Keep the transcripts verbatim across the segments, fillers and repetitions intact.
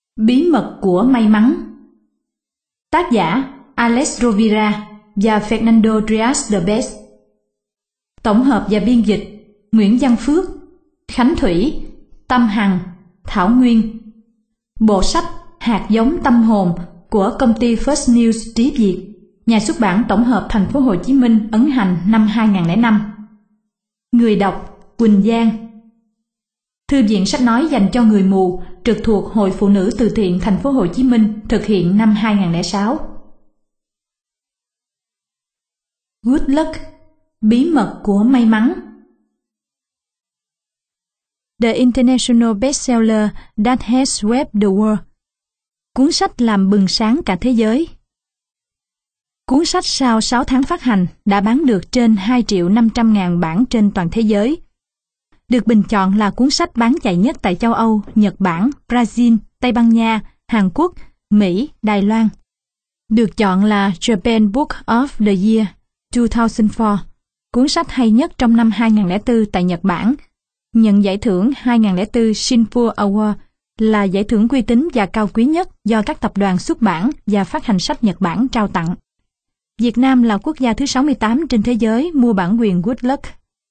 Bí mật của may mắn. Tác giả Alex Rovira và Fernando Diaz-de-Bez. Tổng hợp và biên dịch Nguyễn Văn Phước, Khánh Thủy, Tâm Hằng, Thảo Nguyên. Bộ sách Hạt giống tâm hồn của công ty First News Trí Việt, nhà xuất bản tổng hợp Thành phố Hồ Chí Minh ấn hành năm hai nghìn không trăm lẻ năm. Người đọc Quỳnh Giang. Thư viện sách nói dành cho người mù trực thuộc Hội Phụ nữ Từ thiện Thành phố Hồ Chí Minh thực hiện năm hai nghìn không trăm lẻ sáu. Good Luck, bí mật của may mắn. The International Bestseller That Has Swept the World. Cuốn sách làm bừng sáng cả thế giới. Cuốn sách sau sáu tháng phát hành đã bán được trên hai triệu năm trăm ngàn bản trên toàn thế giới. Được bình chọn là cuốn sách bán chạy nhất tại châu Âu, Nhật Bản, Brazil, Tây Ban Nha, Hàn Quốc, Mỹ, Đài Loan. Được chọn là Japan Book of the Year hai nghìn lẻ bốn, cuốn sách hay nhất trong năm hai nghìn không trăm lẻ bốn tại Nhật Bản. Nhận giải thưởng hai nghìn không trăm lẻ bốn Shinpo Award là giải thưởng uy tín và cao quý nhất do các tập đoàn xuất bản và phát hành sách Nhật Bản trao tặng. Việt Nam là quốc gia thứ sáu mươi tám trên thế giới mua bản quyền Good Luck.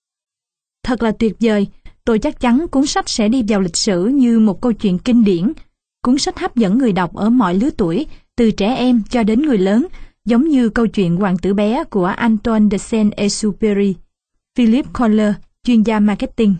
Thật là tuyệt vời, tôi chắc chắn cuốn sách sẽ đi vào lịch sử như một câu chuyện kinh điển. Cuốn sách hấp dẫn người đọc ở mọi lứa tuổi, từ trẻ em cho đến người lớn, giống như câu chuyện Hoàng tử bé của Antoine de Saint-Exupéry. Philip Kohler, chuyên gia marketing.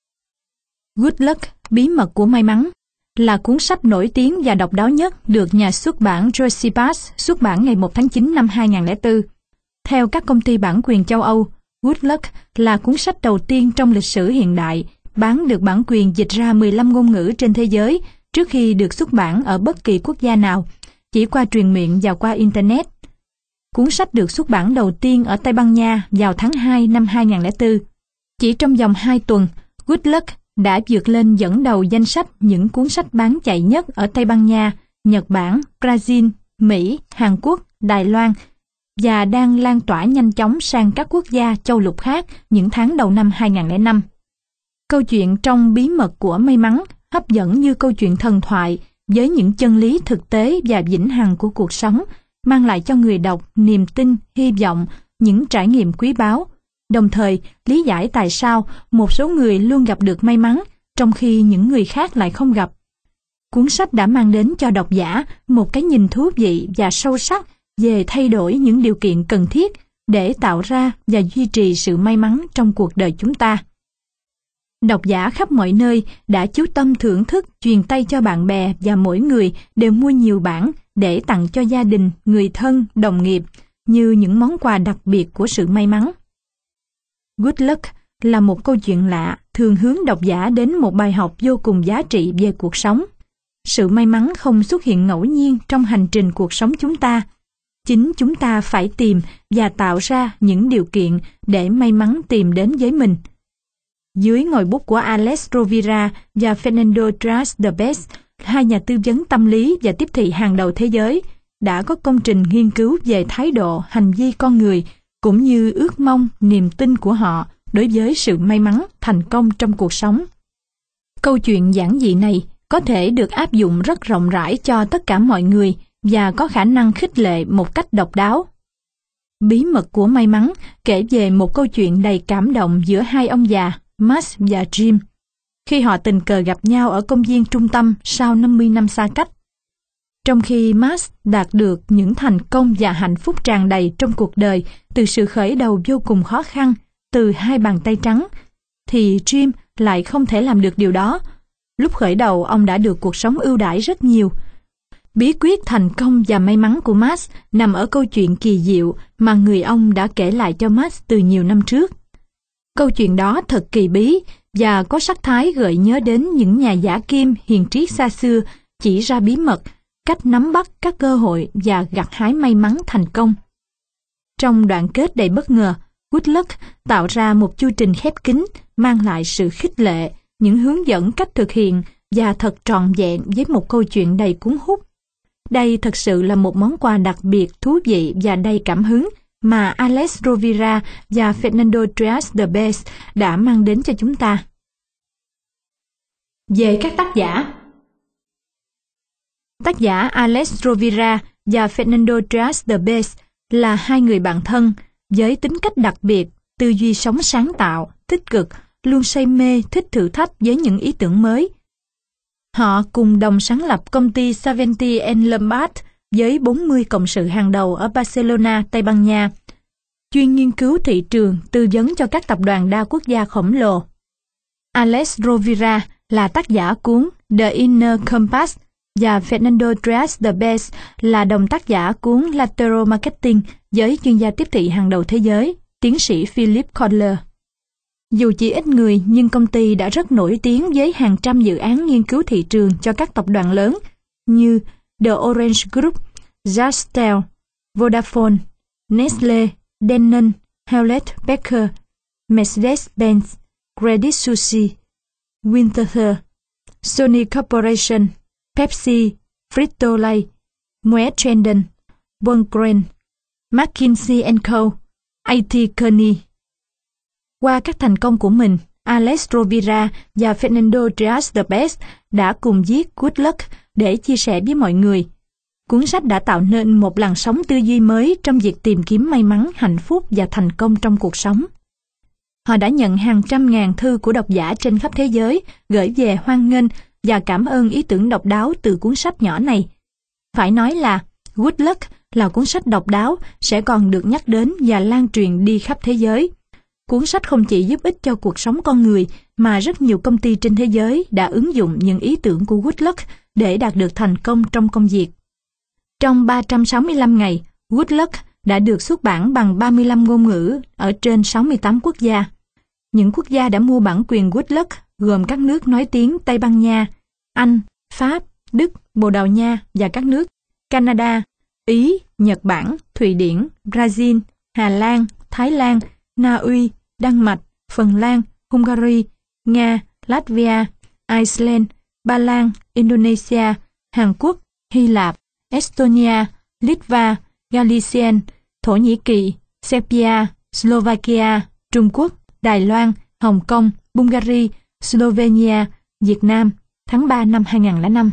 Good Luck, bí mật của may mắn là cuốn sách nổi tiếng và độc đáo nhất được nhà xuất bản Joyce xuất bản ngày một tháng chín năm hai nghìn không trăm lẻ bốn. Theo các công ty bản quyền châu Âu, Good Luck là cuốn sách đầu tiên trong lịch sử hiện đại bán được bản quyền dịch ra mười lăm ngôn ngữ trên thế giới trước khi được xuất bản ở bất kỳ quốc gia nào, chỉ qua truyền miệng và qua Internet. Cuốn sách được xuất bản đầu tiên ở Tây Ban Nha vào tháng hai năm hai nghìn không trăm lẻ bốn. Chỉ trong vòng hai tuần, Good Luck đã vượt lên dẫn đầu danh sách những cuốn sách bán chạy nhất ở Tây Ban Nha, Nhật Bản, Brazil, Mỹ, Hàn Quốc, Đài Loan và đang lan tỏa nhanh chóng sang các quốc gia châu lục khác những tháng đầu năm hai nghìn không trăm lẻ năm. Câu chuyện trong bí mật của may mắn hấp dẫn như câu chuyện thần thoại với những chân lý thực tế và vĩnh hằng của cuộc sống, mang lại cho người đọc niềm tin, hy vọng, những trải nghiệm quý báu, đồng thời lý giải tại sao một số người luôn gặp được may mắn, trong khi những người khác lại không gặp. Cuốn sách đã mang đến cho độc giả một cái nhìn thú vị và sâu sắc về thay đổi những điều kiện cần thiết để tạo ra và duy trì sự may mắn trong cuộc đời chúng ta. Độc giả khắp mọi nơi đã chú tâm thưởng thức, truyền tay cho bạn bè và mỗi người đều mua nhiều bản để tặng cho gia đình, người thân, đồng nghiệp như những món quà đặc biệt của sự may mắn. Good Luck là một câu chuyện lạ, thường hướng độc giả đến một bài học vô cùng giá trị về cuộc sống. Sự may mắn không xuất hiện ngẫu nhiên trong hành trình cuộc sống chúng ta. Chính chúng ta phải tìm và tạo ra những điều kiện để may mắn tìm đến với mình. Dưới ngòi bút của Alex Rovira và Fernando Diaz-de-Bez, hai nhà tư vấn tâm lý và tiếp thị hàng đầu thế giới, đã có công trình nghiên cứu về thái độ, hành vi con người, cũng như ước mong, niềm tin của họ đối với sự may mắn, thành công trong cuộc sống. Câu chuyện giản dị này có thể được áp dụng rất rộng rãi cho tất cả mọi người và có khả năng khích lệ một cách độc đáo. Bí mật của may mắn kể về một câu chuyện đầy cảm động giữa hai ông già, Max và Jim, khi họ tình cờ gặp nhau ở công viên trung tâm sau năm mươi năm xa cách. Trong khi Max đạt được những thành công và hạnh phúc tràn đầy trong cuộc đời từ sự khởi đầu vô cùng khó khăn, từ hai bàn tay trắng, thì Jim lại không thể làm được điều đó. Lúc khởi đầu, ông đã được cuộc sống ưu đãi rất nhiều. Bí quyết thành công và may mắn của Max nằm ở câu chuyện kỳ diệu mà người ông đã kể lại cho Max từ nhiều năm trước. Câu chuyện đó thật kỳ bí và có sắc thái gợi nhớ đến những nhà giả kim hiền triết xa xưa chỉ ra bí mật, cách nắm bắt các cơ hội và gặt hái may mắn thành công. Trong đoạn kết đầy bất ngờ, Good Luck tạo ra một chu trình khép kín, mang lại sự khích lệ, những hướng dẫn cách thực hiện và thật trọn vẹn với một câu chuyện đầy cuốn hút. Đây thật sự là một món quà đặc biệt, thú vị và đầy cảm hứng mà Alex Rovira và Fernando Diaz-de-Bez đã mang đến cho chúng ta. Về các tác giả, Tác giả Alex Rovira và Fernando Trias de Bes là hai người bạn thân với tính cách đặc biệt, tư duy sống sáng tạo, tích cực, luôn say mê, thích thử thách với những ý tưởng mới. Họ cùng đồng sáng lập công ty Saventi and Lombard với bốn mươi cộng sự hàng đầu ở Barcelona, Tây Ban Nha, chuyên nghiên cứu thị trường, tư vấn cho các tập đoàn đa quốc gia khổng lồ. Alex Rovira là tác giả cuốn The Inner Compass và Fernando Trias de Bes là đồng tác giả cuốn Lateral Marketing với chuyên gia tiếp thị hàng đầu thế giới, tiến sĩ Philip Kotler. Dù chỉ ít người nhưng công ty đã rất nổi tiếng với hàng trăm dự án nghiên cứu thị trường cho các tập đoàn lớn như The Orange Group, Jastel, Vodafone, Nestle, Danone, Hewlett Packard, Mercedes-Benz, Credit Suisse, Winterthur, Sony Corporation, Pepsi, Frito-Lay, Moet Chandon, Volkswagen, McKinsey and Co, a tê Kearney. Qua các thành công của mình, Alex Rovira và Fernando Trias de Bes đã cùng viết Good Luck để chia sẻ với mọi người. Cuốn sách đã tạo nên một làn sóng tư duy mới trong việc tìm kiếm may mắn, hạnh phúc và thành công trong cuộc sống. Họ đã nhận hàng trăm ngàn thư của độc giả trên khắp thế giới gửi về hoan nghênh và cảm ơn ý tưởng độc đáo từ cuốn sách nhỏ này. Phải nói là Good Luck là cuốn sách độc đáo sẽ còn được nhắc đến và lan truyền đi khắp thế giới. Cuốn sách không chỉ giúp ích cho cuộc sống con người mà rất nhiều công ty trên thế giới đã ứng dụng những ý tưởng của Good Luck để đạt được thành công trong công việc. Trong ba trăm sáu mươi lăm ngày, Good Luck đã được xuất bản bằng ba mươi lăm ngôn ngữ ở trên sáu mươi tám quốc gia. Những quốc gia đã mua bản quyền Good Luck gồm các nước nói tiếng Tây Ban Nha, Anh, Pháp, Đức, Bồ Đào Nha và các nước Canada, Ý, Nhật Bản, Thụy Điển, Brazil, Hà Lan, Thái Lan, Na Uy, Đan Mạch, Phần Lan, Hungary, Nga, Latvia, Iceland, Ba Lan, Indonesia, Hàn Quốc, Hy Lạp, Estonia, Litva, Galician, Thổ Nhĩ Kỳ, Serbia, Slovakia, Trung Quốc, Đài Loan, Hồng Kông, Bulgaria, Slovenia, Việt Nam, tháng ba năm hai nghìn không trăm lẻ năm.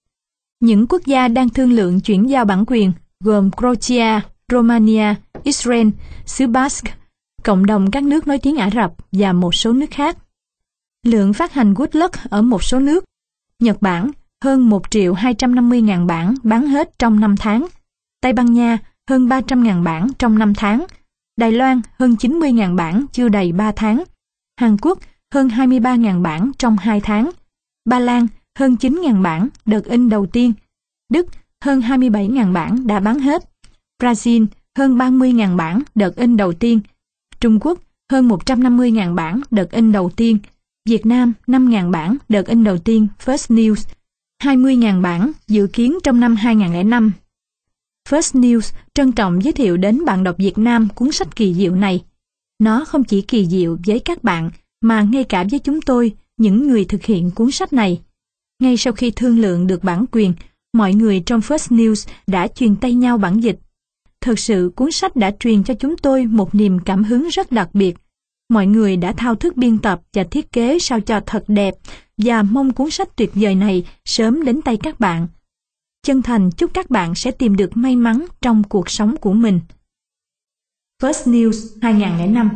Những quốc gia đang thương lượng chuyển giao bản quyền gồm Croatia, Romania, Israel, xứ Basque, cộng đồng các nước nói tiếng Ả Rập và một số nước khác. Lượng phát hành Good Luck ở một số nước: Nhật Bản hơn một triệu hai trăm năm mươi ngàn bản bán hết trong năm tháng, Tây Ban Nha hơn ba trăm ngàn bản trong năm tháng, Đài Loan hơn chín mươi ngàn bản chưa đầy ba tháng, Hàn Quốc hơn hai mươi ba ngàn bản trong hai tháng, Ba Lan hơn chín ngàn bản đợt in đầu tiên, Đức hơn hai mươi bảy ngàn bản đã bán hết, Brazil hơn ba mươi ngàn bản đợt in đầu tiên, Trung Quốc hơn một trăm năm mươi ngàn bản đợt in đầu tiên, Việt Nam năm ngàn bản đợt in đầu tiên First News, hai mươi ngàn bản dự kiến trong năm hai nghìn không trăm lẻ năm. First News trân trọng giới thiệu đến bạn đọc Việt Nam cuốn sách kỳ diệu này. Nó không chỉ kỳ diệu với các bạn mà ngay cả với chúng tôi, những người thực hiện cuốn sách này. Ngay sau khi thương lượng được bản quyền, mọi người trong First News đã truyền tay nhau bản dịch. Thực sự cuốn sách đã truyền cho chúng tôi một niềm cảm hứng rất đặc biệt. Mọi người đã thao thức biên tập và thiết kế sao cho thật đẹp và mong cuốn sách tuyệt vời này sớm đến tay các bạn. Chân thành chúc các bạn sẽ tìm được may mắn trong cuộc sống của mình. First News hai nghìn không trăm lẻ năm.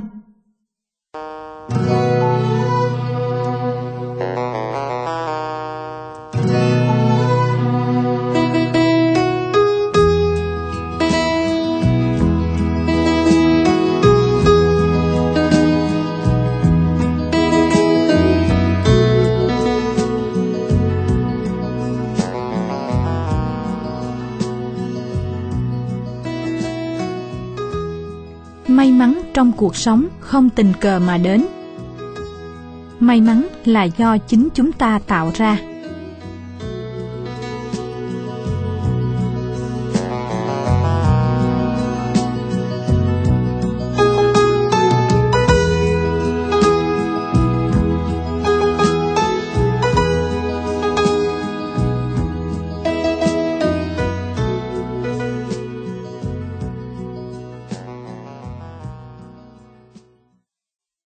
May mắn trong cuộc sống không tình cờ mà đến. May mắn là do chính chúng ta tạo ra.